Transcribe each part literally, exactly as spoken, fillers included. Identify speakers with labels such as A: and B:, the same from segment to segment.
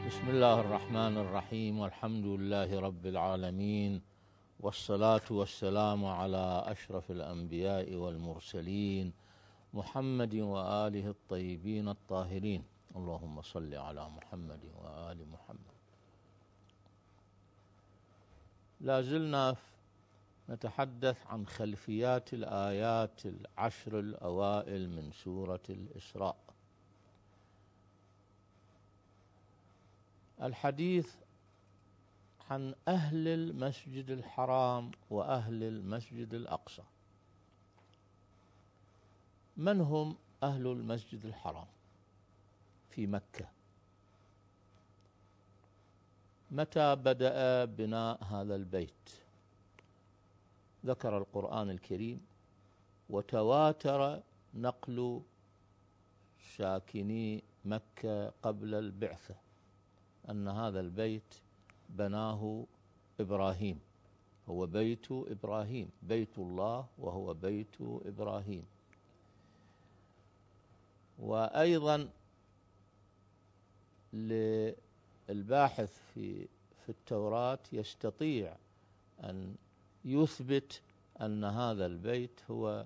A: بسم الله الرحمن الرحيم، والحمد لله رب العالمين، والصلاة والسلام على أشرف الأنبياء والمرسلين محمد وآله الطيبين الطاهرين. اللهم صل على محمد وآل محمد. لا زلنا نتحدث عن خلفيات الآيات العشر الأوائل من سورة الإسراء. الحديث عن أهل المسجد الحرام وأهل المسجد الأقصى. من هم أهل المسجد الحرام في مكة؟ متى بدأ بناء هذا البيت؟ ذكر القرآن الكريم وتواتر نقل ساكني مكة قبل البعثة أن هذا البيت بناه إبراهيم، هو بيت إبراهيم، بيت الله وهو بيت إبراهيم. وأيضا للباحث في في التوراة يستطيع أن يثبت أن هذا البيت هو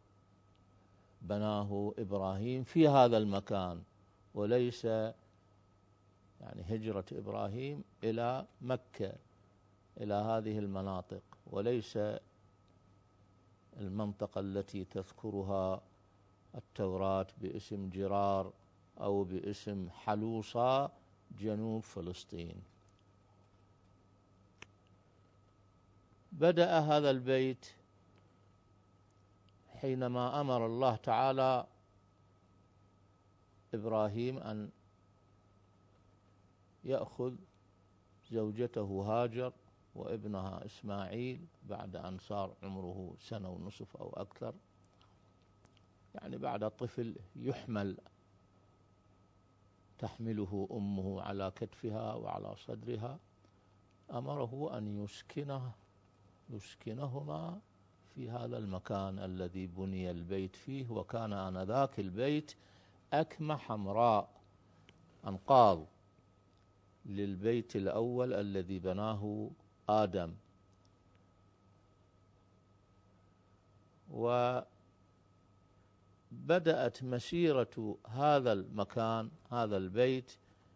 A: بناه إبراهيم في هذا المكان، وليس يعني هجرة إبراهيم إلى مكة إلى هذه المناطق، وليس المنطقة التي تذكرها التوراة باسم جرار أو باسم حلوصة جنوب فلسطين. بدأ هذا البيت حينما أمر الله تعالى إبراهيم أن يأخذ زوجته هاجر وابنها إسماعيل بعد أن صار عمره سنة ونصف أو أكثر، يعني بعد طفل يحمل تحمله أمه على كتفها وعلى صدرها. أمره أن يسكنه يسكنهما في هذا المكان الذي بني البيت فيه، وكان آنذاك البيت أكمة حمراء أنقاض للبيت الأول الذي بناه آدم. وبدأت مسيرة هذا المكان هذا البيت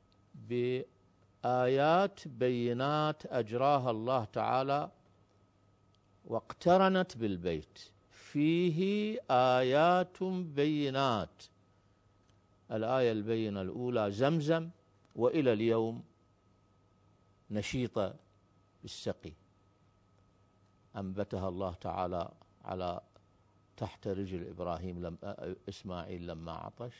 A: بآيات بينات أجراها الله تعالى واقترنت بالبيت، فيه آيات بينات. الآية البينة الأولى زمزم، وإلى اليوم نشيطة بالسقي، أنبتها الله تعالى على تحت رجل إبراهيم لم إسماعيل لما عطش.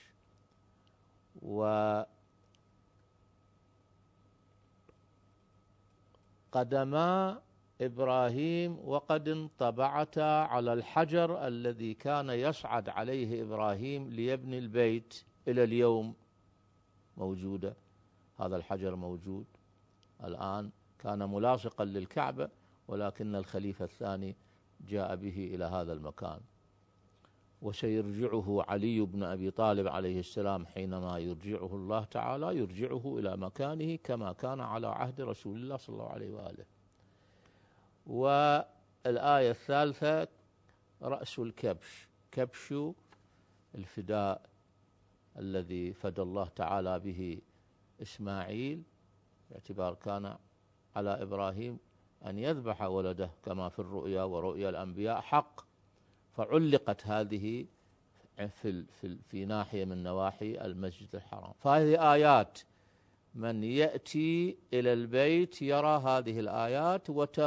A: وقدما إبراهيم وقد انطبعتا على الحجر الذي كان يصعد عليه إبراهيم ليبني البيت، إلى اليوم موجودة. هذا الحجر موجود الآن، كان ملاصقا للكعبة، ولكن الخليفة الثاني جاء به إلى هذا المكان. وسيرجعه علي بن أبي طالب عليه السلام حينما يرجعه الله تعالى، يرجعه إلى مكانه كما كان على عهد رسول الله صلى الله عليه وآله. والآية الثالثة رأس الكبش، كبش الفداء الذي فدى الله تعالى به إسماعيل، باعتبار كان على إبراهيم أن يذبح ولده كما في الرؤيا، ورؤيا الأنبياء حق، فعلقت هذه في, في, في ناحية من نواحي المسجد الحرام. فهذه آيات، من يأتي إلى البيت يرى هذه الآيات.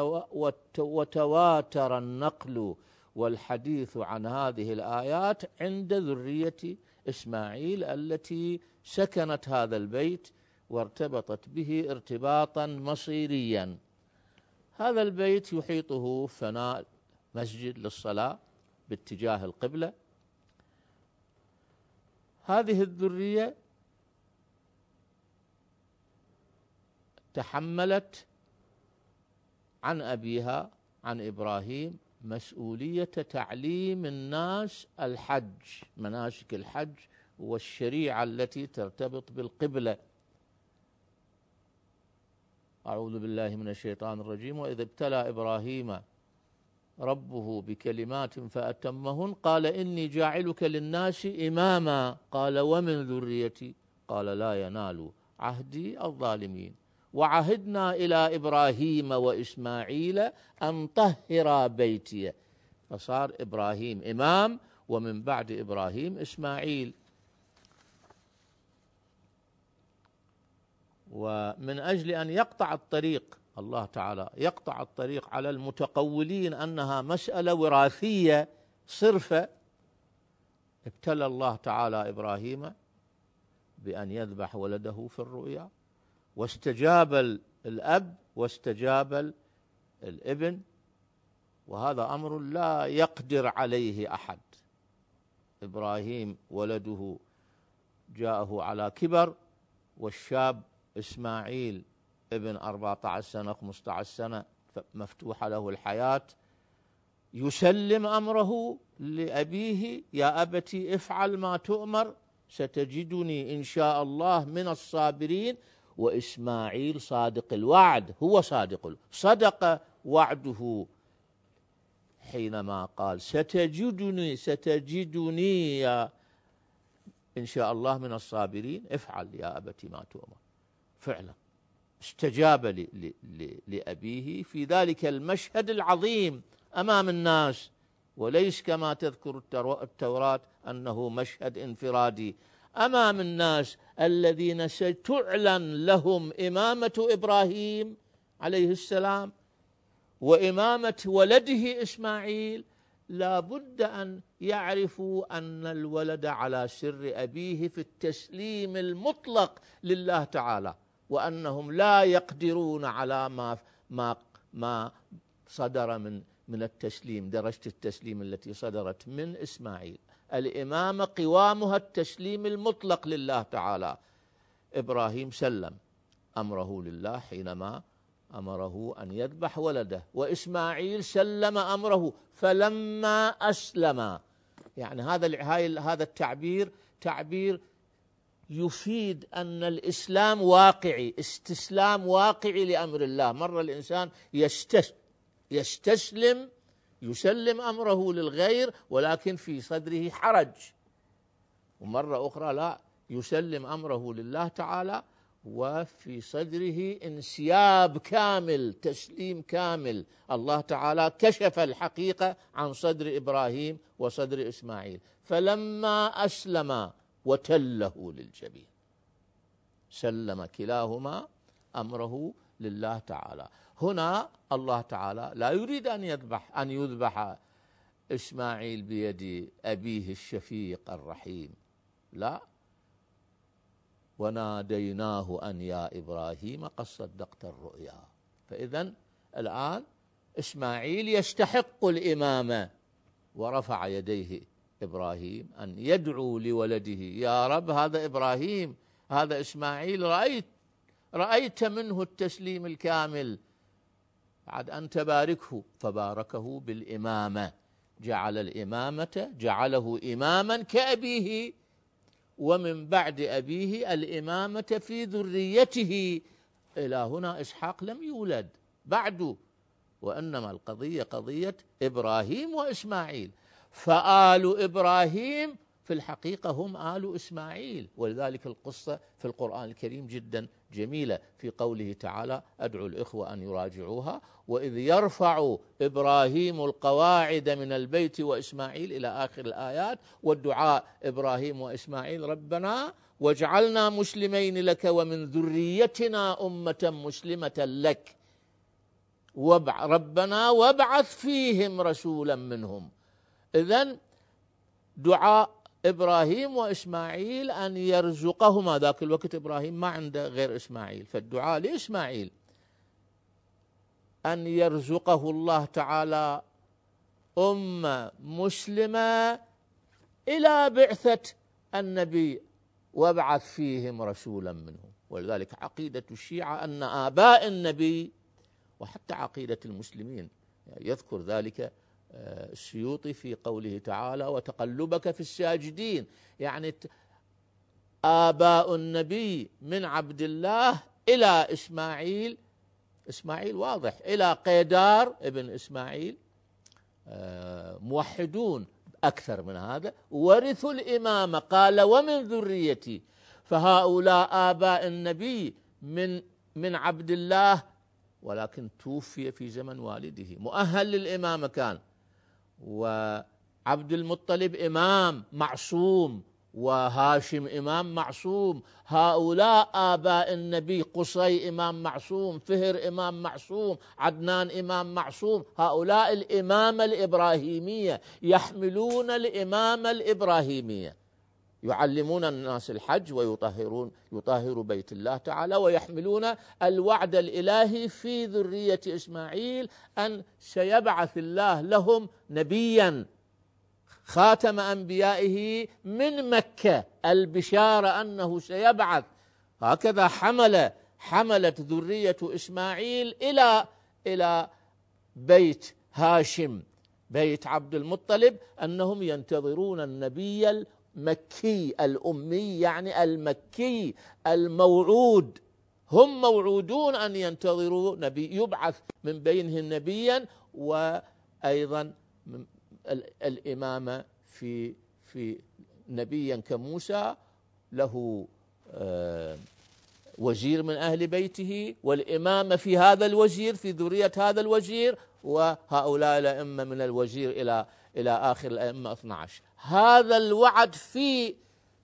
A: وتواتر النقل والحديث عن هذه الآيات عند ذرية إسماعيل التي سكنت هذا البيت وارتبطت به ارتباطا مصيريا. هذا البيت يحيطه فناء مسجد للصلاة باتجاه القبلة. هذه الذرية تحملت عن أبيها عن إبراهيم مسؤولية تعليم الناس الحج، مناسك الحج والشريعة التي ترتبط بالقبلة. أعوذ بالله من الشيطان الرجيم. وإذ ابتلى إبراهيم ربه بكلمات فأتمهن قال إني جاعلك للناس إماما قال ومن ذريتي قال لا ينال عهدي الظالمين. وعهدنا إلى إبراهيم وإسماعيل أن طهرا بيتي، فصار إبراهيم إمام، ومن بعد إبراهيم إسماعيل. ومن أجل أن يقطع الطريق، الله تعالى يقطع الطريق على المتقولين أنها مسألة وراثية صرفة، ابتلى الله تعالى إبراهيم بأن يذبح ولده في الرؤيا، واستجاب الأب واستجاب الابن، وهذا أمر لا يقدر عليه أحد. إبراهيم ولده جاءه على كبر، والشاب إسماعيل ابن أربعة عشر سنة خمسة عشر سنة مفتوحة له الحياة، يسلم أمره لأبيه، يا أبتي افعل ما تؤمر ستجدني إن شاء الله من الصابرين. وإسماعيل صادق الوعد، هو صادق صدق وعده حينما قال ستجدني ستجدني يا إن شاء الله من الصابرين، افعل يا أبتي ما تؤمر. فعلا استجاب ل ل ل لأبيه في ذلك المشهد العظيم أمام الناس، وليس كما تذكر التوراة أنه مشهد انفرادي أمام الناس الذين ستعلن لهم إمامة إبراهيم عليه السلام وإمامة ولده إسماعيل. لا بد أن يعرفوا أن الولد على سر أبيه في التسليم المطلق لله تعالى، وأنهم لا يقدرون على ما ما ما صدر من من التسليم، درجة التسليم التي صدرت من إسماعيل. الإمامة قوامها التسليم المطلق لله تعالى. إبراهيم سلم أمره لله حينما أمره أن يذبح ولده، وإسماعيل سلم أمره فلما أسلم. يعني هذا هذا التعبير تعبير يفيد أن الإسلام واقعي، استسلام واقعي لأمر الله. مرة الإنسان يستسلم يسلم أمره للغير ولكن في صدره حرج، ومرة أخرى لا، يسلم أمره لله تعالى وفي صدره انسياب كامل، تسليم كامل. الله تعالى كشف الحقيقة عن صدر إبراهيم وصدر إسماعيل. فلما أسلم وتله للجبين، سلم كلاهما أمره لله تعالى. هنا الله تعالى لا يريد أن يذبح أن يذبح إسماعيل بيد أبيه الشفيق الرحيم، لا، وناديناه أن يا إبراهيم قد صدقت الرؤيا. فإذن الآن إسماعيل يستحق الإمامة، ورفع يديه إبراهيم أن يدعو لولده، يا رب هذا إبراهيم هذا إسماعيل رأيت رأيت منه التسليم الكامل، بعد أن تباركه، فباركه بالإمامة، جعل الإمامة جعله إماما كأبيه، ومن بعد أبيه الإمامة في ذريته. إلى هنا إسحاق لم يولد بعد، وإنما القضية قضية إبراهيم وإسماعيل. فآل إبراهيم في الحقيقة هم آل إسماعيل، ولذلك القصة في القرآن الكريم جدا جميلة في قوله تعالى أدعو الإخوة أن يراجعوها: وإذ يرفع إبراهيم القواعد من البيت وإسماعيل إلى آخر الآيات. والدعاء إبراهيم وإسماعيل ربنا واجعلنا مسلمين لك ومن ذريتنا أمة مسلمة لك ربنا وابعث فيهم رسولا منهم. إذن دعاء إبراهيم وإسماعيل أن يرزقهما، ذاك الوقت إبراهيم ما عنده غير إسماعيل، فالدعاء لإسماعيل أن يرزقه الله تعالى أمة مسلمة إلى بعثة النبي وابعث فيهم رسولا منهم. ولذلك عقيدة الشيعة أن آباء النبي، وحتى عقيدة المسلمين يذكر ذلك السيوطي في قوله تعالى وتقلبك في الساجدين، يعني آباء النبي من عبد الله إلى إسماعيل إسماعيل واضح، إلى قيدار ابن إسماعيل موحدون أكثر من هذا ورثوا الإمامة، قال ومن ذريتي، فهؤلاء آباء النبي من من عبد الله، ولكن توفي في زمن والده، مؤهل للإمامة كان، وعبد المطلب إمام معصوم، وهاشم إمام معصوم، هؤلاء آباء النبي، قصي إمام معصوم، فهر إمام معصوم، عدنان إمام معصوم، هؤلاء الإمامة الإبراهيمية، يحملون الإمامة الإبراهيمية، يعلمون الناس الحج ويطهرون يطهر بيت الله تعالى، ويحملون الوعد الإلهي في ذرية إسماعيل أن سيبعث الله لهم نبيا خاتم أنبيائه من مكة، البشارة أنه سيبعث. هكذا حمل حملت ذرية إسماعيل إلى إلى بيت هاشم، بيت عبد المطلب، أنهم ينتظرون النبي المكي الأمي، يعني المكي الموعود، هم موعودون أن ينتظروا نبي يبعث من بينهم نبيا، وأيضا الإمامة في في نبيا كموسى له وزير من أهل بيته، والإمامة في هذا الوزير، في ذرية هذا الوزير، وهؤلاء الأئمة من الوزير إلى إلى آخر الأئمة اثني عشر. هذا الوعد في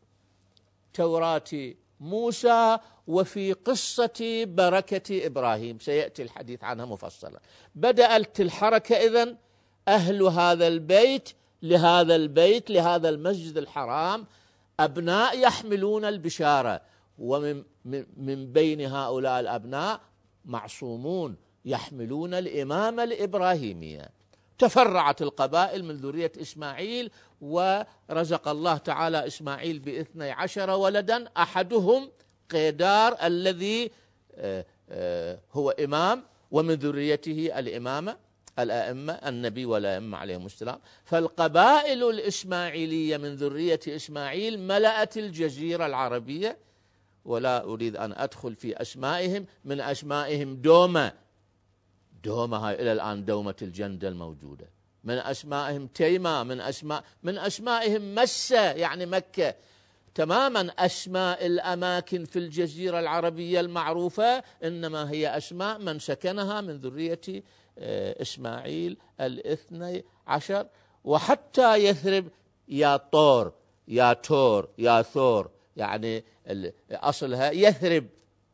A: توراة موسى وفي قصة بركة إبراهيم، سيأتي الحديث عنها مفصلا. بدأت الحركة إذن، أهل هذا البيت لهذا البيت لهذا المسجد الحرام أبناء يحملون البشارة، ومن من بين هؤلاء الأبناء معصومون يحملون الإمامة الإبراهيمية. تفرعت القبائل من ذرية إسماعيل، ورزق الله تعالى إسماعيل باثني عشر ولدا، أحدهم قيدار الذي هو إمام، ومن ذريته الإمامة الأئمة النبي والأئمة عليهم السلام. فالقبائل الإسماعيلية من ذرية إسماعيل ملأت الجزيرة العربية، ولا أريد أن أدخل في أسمائهم. من أسمائهم دومة، دومة هاي إلى الآن دومة الجندة الموجودة. من أسمائهم تيمة، من أسماء من أسمائهم مسة يعني مكة. تماما أسماء الأماكن في الجزيرة العربية المعروفة إنما هي أسماء من سكنها من ذرية إسماعيل الاثني عشر. وحتى يثرب يا طور يا تور يا ثور، يعني أصلها يثرب.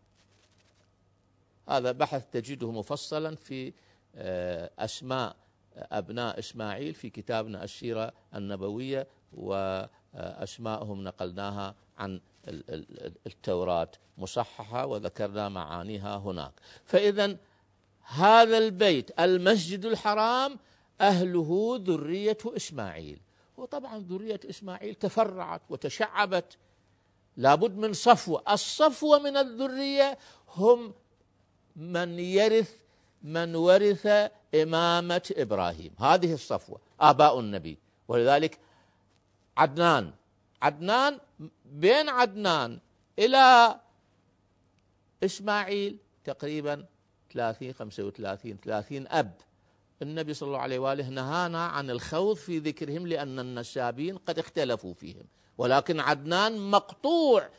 A: هذا بحث تجده مفصلا في أسماء أبناء إسماعيل في كتابنا السيرة النبوية، وأسماءهم نقلناها عن التوراة مصححة وذكرنا معانيها هناك. فإذا هذا البيت المسجد الحرام أهله ذرية إسماعيل، وطبعا ذرية إسماعيل تفرعت وتشعبت، لابد من صفوة. الصفوة من الذرية هم من يرث من ورث إمامة إبراهيم، هذه الصفوة آباء النبي. ولذلك عدنان عدنان بين عدنان إلى إسماعيل تقريبا ثلاثين خمسة وثلاثين ثلاثين أب. النبي صلى الله عليه وآله نهانا عن الخوض في ذكرهم لأن النسابين قد اختلفوا فيهم، ولكن عدنان مقطوع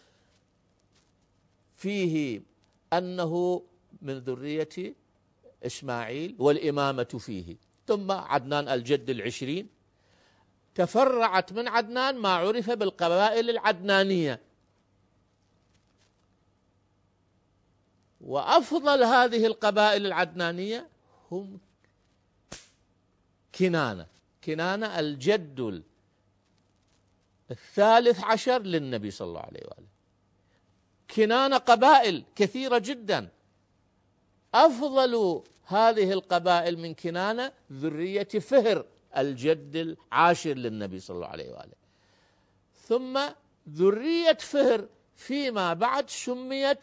A: فيه أنه من ذرية إسماعيل والإمامة فيه. ثم عدنان الجد العشرين تفرعت من عدنان ما عرف بالقبائل العدنانية، وأفضل هذه القبائل العدنانية هم كنانة. كنانة الجد الثالث عشر للنبي صلى الله عليه وآله. كنانة قبائل كثيرة جدا، أفضل هذه القبائل من كنانة ذرية فهر الجد العاشر للنبي صلى الله عليه وآله. ثم ذرية فهر فيما بعد سميت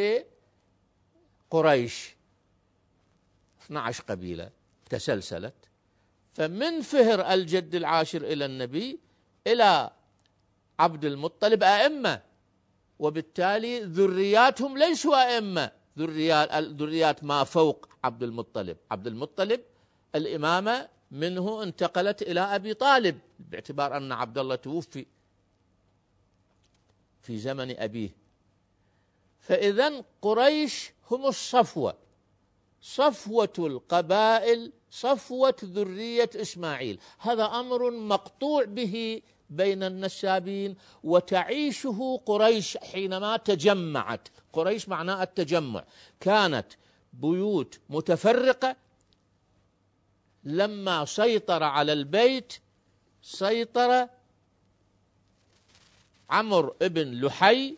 A: بقريش، اثني عشر قبيلة تسلسلت. فمن فهر الجد العاشر إلى النبي إلى عبد المطلب أئمة، وبالتالي ذرياتهم ليسوا أئمة، ذريات ذريات ما فوق عبد المطلب. عبد المطلب الإمامة منه انتقلت إلى أبي طالب، باعتبار أن عبد الله توفي في زمن أبيه. فإذن قريش هم الصفوة، صفوة القبائل، صفوة ذرية إسماعيل. هذا أمر مقطوع به بين النسابين، وتعيشه قريش حينما تجمعت. قريش معناه التجمع، كانت بيوت متفرقة. لما سيطر على البيت سيطر عمرو ابن لحي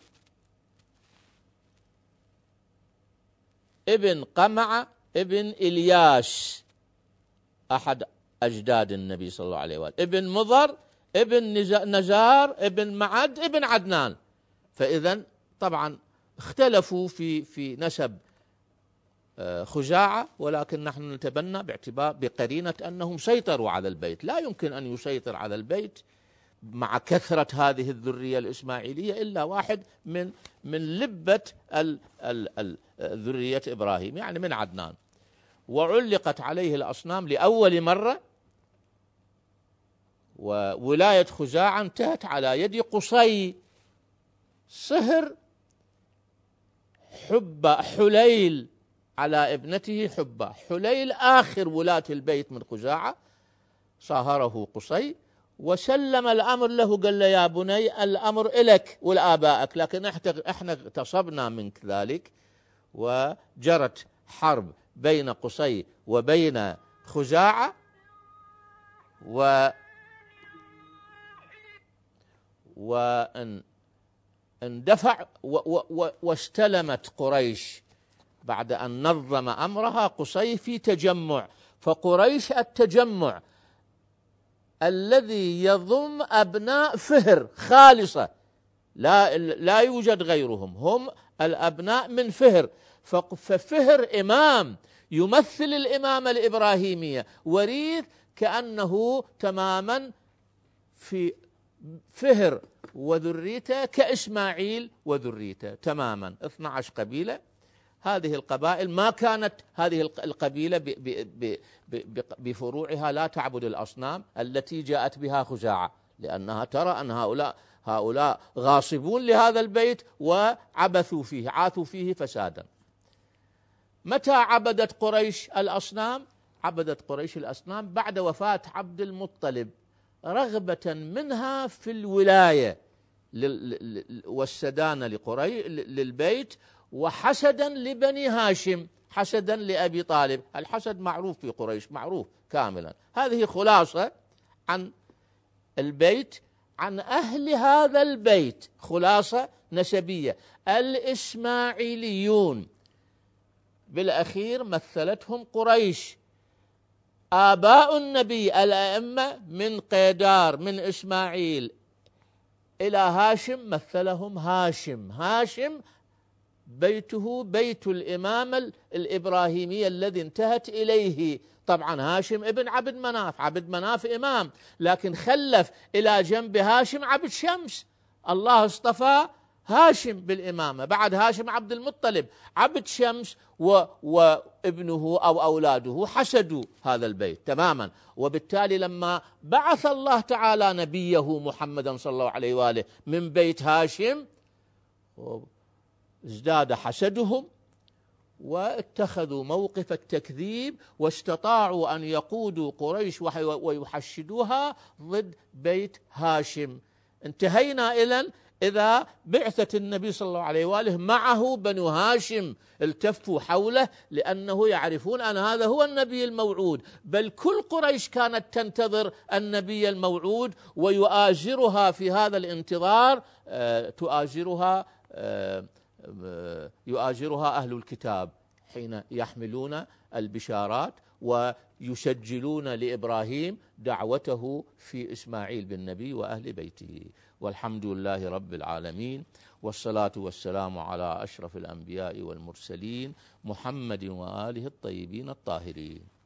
A: ابن قمعة ابن إلياس أحد أجداد النبي صلى الله عليه وآله، ابن مضر ابن نزار ابن معد ابن عدنان. فإذا طبعا اختلفوا في في نسب خزاعة، ولكن نحن نتبنى باعتبار بقرينة أنهم سيطروا على البيت. لا يمكن أن يسيطر على البيت مع كثرة هذه الذرية الإسماعيلية إلا واحد من من لبة ال ال ال ذرية إبراهيم، يعني من عدنان. وعلقت عليه الأصنام لأول مرة، وولاية خزاعة انتهت على يد قصي صهر حبة حليل على ابنته حبة. حليل آخر ولاة البيت من خزاعة، صاهره قصي وسلم الأمر له، قال له يا بني الأمر إلك ولآبائك، لكن احنا اغتصبنا منك ذلك. وجرت حرب بين قصي وبين خزاعة، و وان اندفع واستلمت قريش بعد أن نظم أمرها قصي في تجمع. فقريش التجمع الذي يضم أبناء فهر خالصة، لا لا يوجد غيرهم، هم الأبناء من فهر. ففهر إمام يمثل الإمامة الإبراهيمية، وريث كأنه تماما في فهر وذريته كإسماعيل وذريته تماما. اثنتا عشرة قبيلة. هذه القبائل ما كانت هذه القبيلة بفروعها لا تعبد الأصنام التي جاءت بها خزاعة، لأنها ترى أن هؤلاء هؤلاء غاصبون لهذا البيت وعبثوا فيه، عاثوا فيه فسادا. متى عبدت قريش الأصنام؟ عبدت قريش الأصنام بعد وفاة عبد المطلب، رغبة منها في الولاية والسدانة لقريش للبيت، وحسدا لبني هاشم، حسدا لأبي طالب. الحسد معروف في قريش، معروف كاملا. هذه خلاصة عن البيت، عن أهل هذا البيت، خلاصة نسبية. الإسماعيليون بالأخير مثلتهم قريش. آباء النبي الأئمة من قيدار من إسماعيل إلى هاشم مثلهم هاشم. هاشم بيته بيت الإمامة الإبراهيمية الذي انتهت إليه. طبعا هاشم ابن عبد مناف، عبد مناف إمام، لكن خلف إلى جنب هاشم عبد شمس. الله اصطفى هاشم بالإمامة، بعد هاشم عبد المطلب، عبد شمس و... وابنه أو أولاده حسدوا هذا البيت تماما. وبالتالي لما بعث الله تعالى نبيه محمدا صلى الله عليه وآله من بيت هاشم ازداد حسدهم، واتخذوا موقف التكذيب، واستطاعوا أن يقودوا قريش ويحشدوها ضد بيت هاشم. انتهينا إلى إذا بعثة النبي صلى الله عليه وآله معه بنو هاشم التفوا حوله، لأنه يعرفون أن هذا هو النبي الموعود. بل كل قريش كانت تنتظر النبي الموعود، ويؤازرها في هذا الانتظار آه تؤازرها آه يؤازرها أهل الكتاب حين يحملون البشارات ويسجلون لإبراهيم دعوته في إسماعيل بالنبي وأهل بيته. والحمد لله رب العالمين، والصلاة والسلام على أشرف الأنبياء والمرسلين محمد وآله الطيبين الطاهرين.